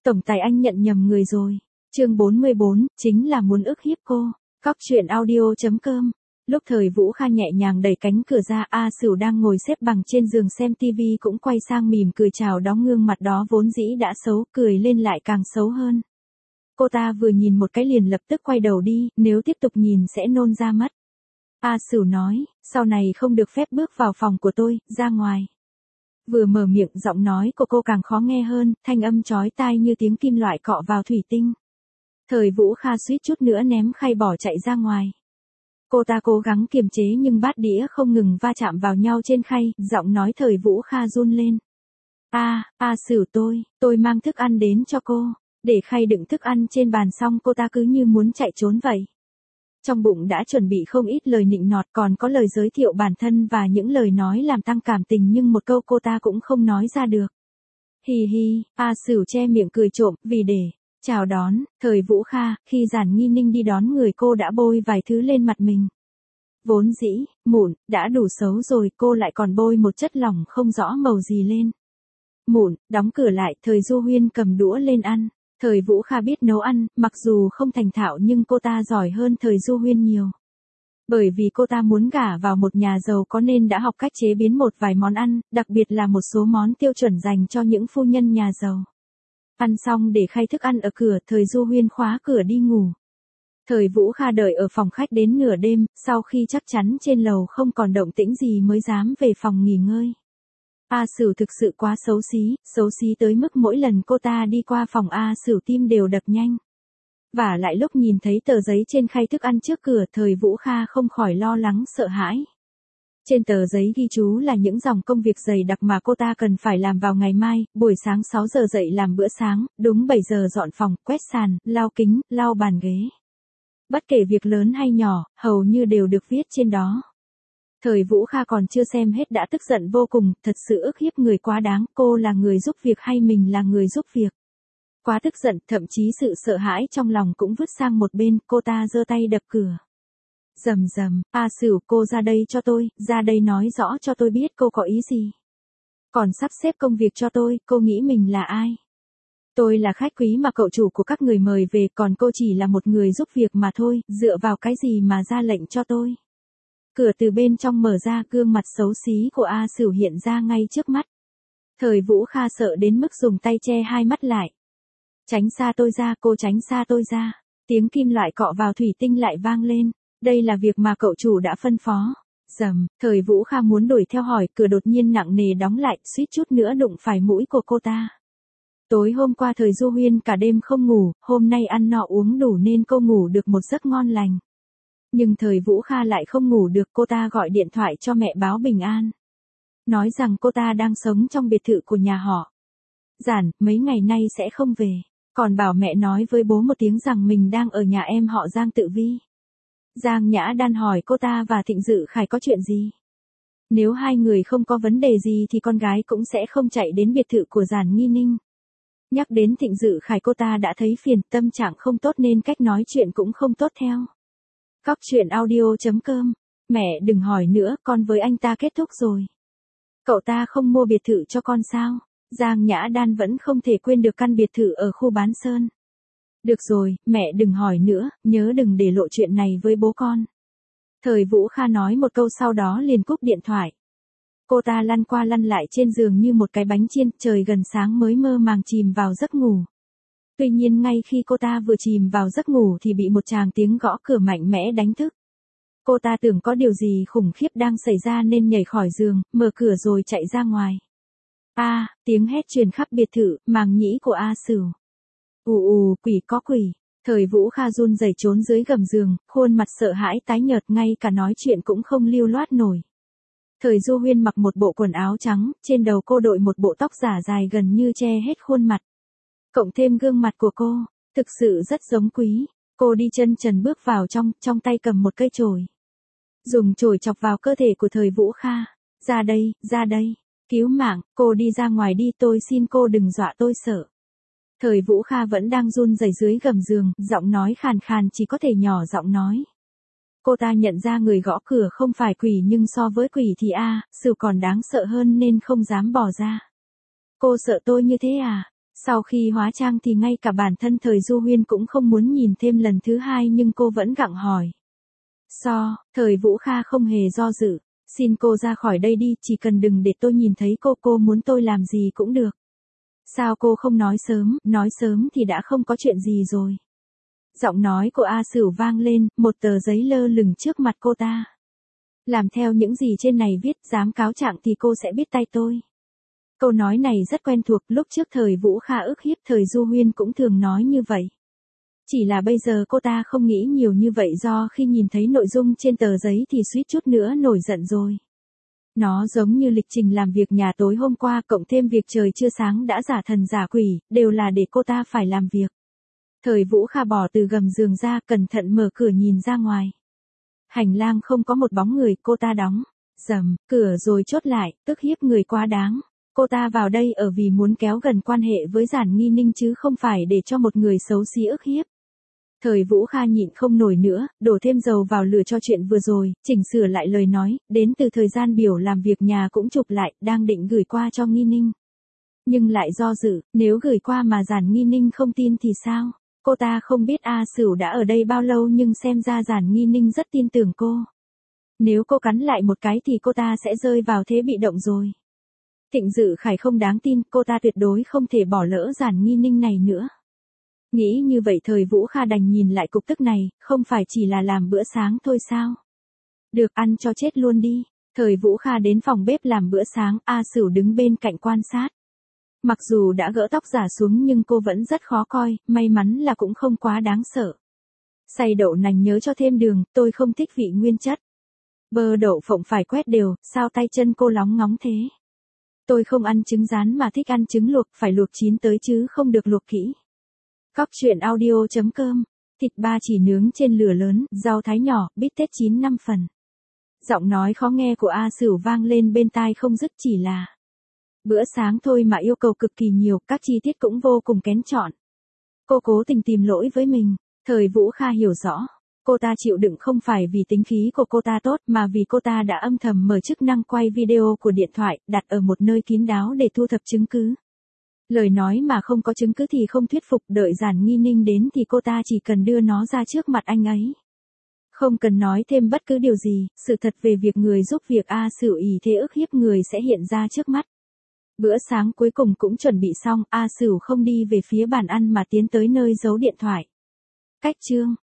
Tổng tài anh nhận nhầm người rồi. Chương 44, chính là muốn ức hiếp cô. Cóc truyện audio.com. Lúc Thời Vũ Kha nhẹ nhàng đẩy cánh cửa ra, A Sửu đang ngồi xếp bằng trên giường xem tivi cũng quay sang mỉm cười chào đón gương mặt đó vốn dĩ đã xấu, cười lên lại càng xấu hơn. Cô ta vừa nhìn một cái liền lập tức quay đầu đi, nếu tiếp tục nhìn sẽ nôn ra mất. A Sửu nói, sau này không được phép bước vào phòng của tôi, ra ngoài. Vừa mở miệng giọng nói của cô càng khó nghe hơn, thanh âm chói tai như tiếng kim loại cọ vào thủy tinh. Thời Vũ Kha suýt chút nữa ném khay bỏ chạy ra ngoài. Cô ta cố gắng kiềm chế nhưng bát đĩa không ngừng va chạm vào nhau trên khay, giọng nói Thời Vũ Kha run lên. A Sửu tôi mang thức ăn đến cho cô. Để khay đựng thức ăn trên bàn xong cô ta cứ như muốn chạy trốn vậy. Trong bụng đã chuẩn bị không ít lời nịnh nọt còn có lời giới thiệu bản thân và những lời nói làm tăng cảm tình nhưng một câu cô ta cũng không nói ra được. Hì hì, A Sửu che miệng cười trộm vì để chào đón, Thời Vũ Kha, khi Giản Nghi Ninh đi đón người cô đã bôi vài thứ lên mặt mình. Vốn dĩ, mụn, đã đủ xấu rồi cô lại còn bôi một chất lỏng không rõ màu gì lên. Mụn, đóng cửa lại, Thời Du Huyên cầm đũa lên ăn. Thời Vũ Kha biết nấu ăn, mặc dù không thành thạo nhưng cô ta giỏi hơn Thời Du Huyên nhiều. Bởi vì cô ta muốn gả vào một nhà giàu có nên đã học cách chế biến một vài món ăn, đặc biệt là một số món tiêu chuẩn dành cho những phu nhân nhà giàu. Ăn xong để khay thức ăn ở cửa, Thời Du Huyên khóa cửa đi ngủ. Thời Vũ Kha đợi ở phòng khách đến nửa đêm, sau khi chắc chắn trên lầu không còn động tĩnh gì mới dám về phòng nghỉ ngơi. A Sửu thực sự quá xấu xí tới mức mỗi lần cô ta đi qua phòng A Sửu tim đều đập nhanh. Và lại lúc nhìn thấy tờ giấy trên khay thức ăn trước cửa, Thời Vũ Kha không khỏi lo lắng sợ hãi. Trên tờ giấy ghi chú là những dòng công việc dày đặc mà cô ta cần phải làm vào ngày mai, buổi sáng 6 giờ dậy làm bữa sáng, đúng 7 giờ dọn phòng, quét sàn, lau kính, lau bàn ghế. Bất kể việc lớn hay nhỏ, hầu như đều được viết trên đó. Thời Vũ Kha còn chưa xem hết đã tức giận vô cùng, thật sự ức hiếp người quá đáng, cô là người giúp việc hay mình là người giúp việc. Quá tức giận, thậm chí sự sợ hãi trong lòng cũng vứt sang một bên, cô ta giơ tay đập cửa. Rầm rầm, A Sửu cô ra đây cho tôi, ra đây nói rõ cho tôi biết cô có ý gì. Còn sắp xếp công việc cho tôi, cô nghĩ mình là ai? Tôi là khách quý mà cậu chủ của các người mời về, còn cô chỉ là một người giúp việc mà thôi, dựa vào cái gì mà ra lệnh cho tôi? Cửa từ bên trong mở ra, gương mặt xấu xí của A Sửu hiện ra ngay trước mắt. Thời Vũ Kha sợ đến mức dùng tay che hai mắt lại. Tránh xa tôi ra, cô tránh xa tôi ra. Tiếng kim loại cọ vào thủy tinh lại vang lên. Đây là việc mà cậu chủ đã phân phó. Rầm, Thời Vũ Kha muốn đuổi theo hỏi, cửa đột nhiên nặng nề đóng lại, suýt chút nữa đụng phải mũi của cô ta. Tối hôm qua Thời Du Huyên cả đêm không ngủ, hôm nay ăn no uống đủ nên cô ngủ được một giấc ngon lành. Nhưng Thời Vũ Kha lại không ngủ được, cô ta gọi điện thoại cho mẹ báo bình an. Nói rằng cô ta đang sống trong biệt thự của nhà họ Giản, mấy ngày nay sẽ không về. Còn bảo mẹ nói với bố một tiếng rằng mình đang ở nhà em họ Giang Tự Vi. Giang Nhã Đan hỏi cô ta và Thịnh Dự Khải có chuyện gì. Nếu hai người không có vấn đề gì thì con gái cũng sẽ không chạy đến biệt thự của Giản Nghi Ninh. Nhắc đến Thịnh Dự Khải cô ta đã thấy phiền, tâm trạng không tốt nên cách nói chuyện cũng không tốt theo. Cóc truyện audio.com. Mẹ đừng hỏi nữa, con với anh ta kết thúc rồi. Cậu ta không mua biệt thự cho con sao? Giang Nhã Đan vẫn không thể quên được căn biệt thự ở khu Bán Sơn. Được rồi, mẹ đừng hỏi nữa, nhớ đừng để lộ chuyện này với bố con. Thời Vũ Kha nói một câu sau đó liền cúp điện thoại. Cô ta lăn qua lăn lại trên giường như một cái bánh chiên, trời gần sáng mới mơ màng chìm vào giấc ngủ. Tuy nhiên ngay khi cô ta vừa chìm vào giấc ngủ thì bị một tràng tiếng gõ cửa mạnh mẽ đánh thức. Cô ta tưởng có điều gì khủng khiếp đang xảy ra nên nhảy khỏi giường, mở cửa rồi chạy ra ngoài. Tiếng hét truyền khắp biệt thự, màng nhĩ của A Sửu. Quỷ có quỷ. Thời Vũ Kha run rẩy trốn dưới gầm giường, khuôn mặt sợ hãi tái nhợt, ngay cả nói chuyện cũng không lưu loát nổi. Thời Du Huyên mặc một bộ quần áo trắng, trên đầu cô đội một bộ tóc giả dài gần như che hết khuôn mặt. Cộng thêm gương mặt của cô, thực sự rất giống Quý. Cô đi chân trần bước vào trong tay cầm một cây chổi. Dùng chổi chọc vào cơ thể của Thời Vũ Kha. Ra đây, cứu mạng, cô đi ra ngoài đi, tôi xin cô đừng dọa tôi sợ. Thời Vũ Kha vẫn đang run rẩy dưới gầm giường, giọng nói khàn khàn chỉ có thể nhỏ giọng nói. Cô ta nhận ra người gõ cửa không phải quỷ nhưng so với quỷ thì Sửu còn đáng sợ hơn nên không dám bỏ ra. Cô sợ tôi như thế à? Sau khi hóa trang thì ngay cả bản thân Thời Du Huyên cũng không muốn nhìn thêm lần thứ hai nhưng cô vẫn gặng hỏi. Thời Vũ Kha không hề do dự. Xin cô ra khỏi đây đi, chỉ cần đừng để tôi nhìn thấy cô muốn tôi làm gì cũng được. Sao cô không nói sớm thì đã không có chuyện gì rồi. Giọng nói của A Sửu vang lên, một tờ giấy lơ lửng trước mặt cô ta. Làm theo những gì trên này viết, dám cáo trạng thì cô sẽ biết tay tôi. Câu nói này rất quen thuộc, lúc trước Thời Vũ Kha ức hiếp Thời Du Huyên cũng thường nói như vậy. Chỉ là bây giờ cô ta không nghĩ nhiều như vậy do khi nhìn thấy nội dung trên tờ giấy thì suýt chút nữa nổi giận rồi. Nó giống như lịch trình làm việc nhà tối hôm qua cộng thêm việc trời chưa sáng đã giả thần giả quỷ, đều là để cô ta phải làm việc. Thời Vũ Kha bỏ từ gầm giường ra, cẩn thận mở cửa nhìn ra ngoài. Hành lang không có một bóng người, cô ta đóng cửa rồi chốt lại, tức hiếp người quá đáng. Cô ta vào đây ở vì muốn kéo gần quan hệ với Giản Nghi Ninh chứ không phải để cho một người xấu xí ức hiếp. Thời Vũ Kha nhịn không nổi nữa, đổ thêm dầu vào lửa cho chuyện vừa rồi, chỉnh sửa lại lời nói, đến từ thời gian biểu làm việc nhà cũng chụp lại, đang định gửi qua cho Nghi Ninh. Nhưng lại do dự, nếu gửi qua mà Giản Nghi Ninh không tin thì sao? Cô ta không biết A Sửu đã ở đây bao lâu nhưng xem ra Giản Nghi Ninh rất tin tưởng cô. Nếu cô cắn lại một cái thì cô ta sẽ rơi vào thế bị động rồi. Thịnh Dự Khải không đáng tin, cô ta tuyệt đối không thể bỏ lỡ Giản Nghi Ninh này nữa. Nghĩ như vậy Thời Vũ Kha đành nhìn lại cục tức này, không phải chỉ là làm bữa sáng thôi sao? Được, ăn cho chết luôn đi. Thời Vũ Kha đến phòng bếp làm bữa sáng, A Sửu đứng bên cạnh quan sát. Mặc dù đã gỡ tóc giả xuống nhưng cô vẫn rất khó coi, may mắn là cũng không quá đáng sợ. Xay đậu nành nhớ cho thêm đường, tôi không thích vị nguyên chất. Bơ đậu phộng phải quét đều, sao tay chân cô lóng ngóng thế? Tôi không ăn trứng rán mà thích ăn trứng luộc, phải luộc chín tới chứ không được luộc kỹ. Cóc truyện audio.com, thịt ba chỉ nướng trên lửa lớn, rau thái nhỏ, bít tết chín 5 phần. Giọng nói khó nghe của A Sửu vang lên bên tai không dứt, chỉ là bữa sáng thôi mà yêu cầu cực kỳ nhiều, các chi tiết cũng vô cùng kén chọn. Cô cố tình tìm lỗi với mình. Thời Vũ Kha hiểu rõ, cô ta chịu đựng không phải vì tính khí của cô ta tốt mà vì cô ta đã âm thầm mở chức năng quay video của điện thoại, đặt ở một nơi kín đáo để thu thập chứng cứ. Lời nói mà không có chứng cứ thì không thuyết phục, đợi Giản Nghi Ninh đến thì cô ta chỉ cần đưa nó ra trước mặt anh ấy. Không cần nói thêm bất cứ điều gì, sự thật về việc người giúp việc A Sửu ỷ thế ức hiếp người sẽ hiện ra trước mắt. Bữa sáng cuối cùng cũng chuẩn bị xong, A Sửu không đi về phía bàn ăn mà tiến tới nơi giấu điện thoại. Cách chương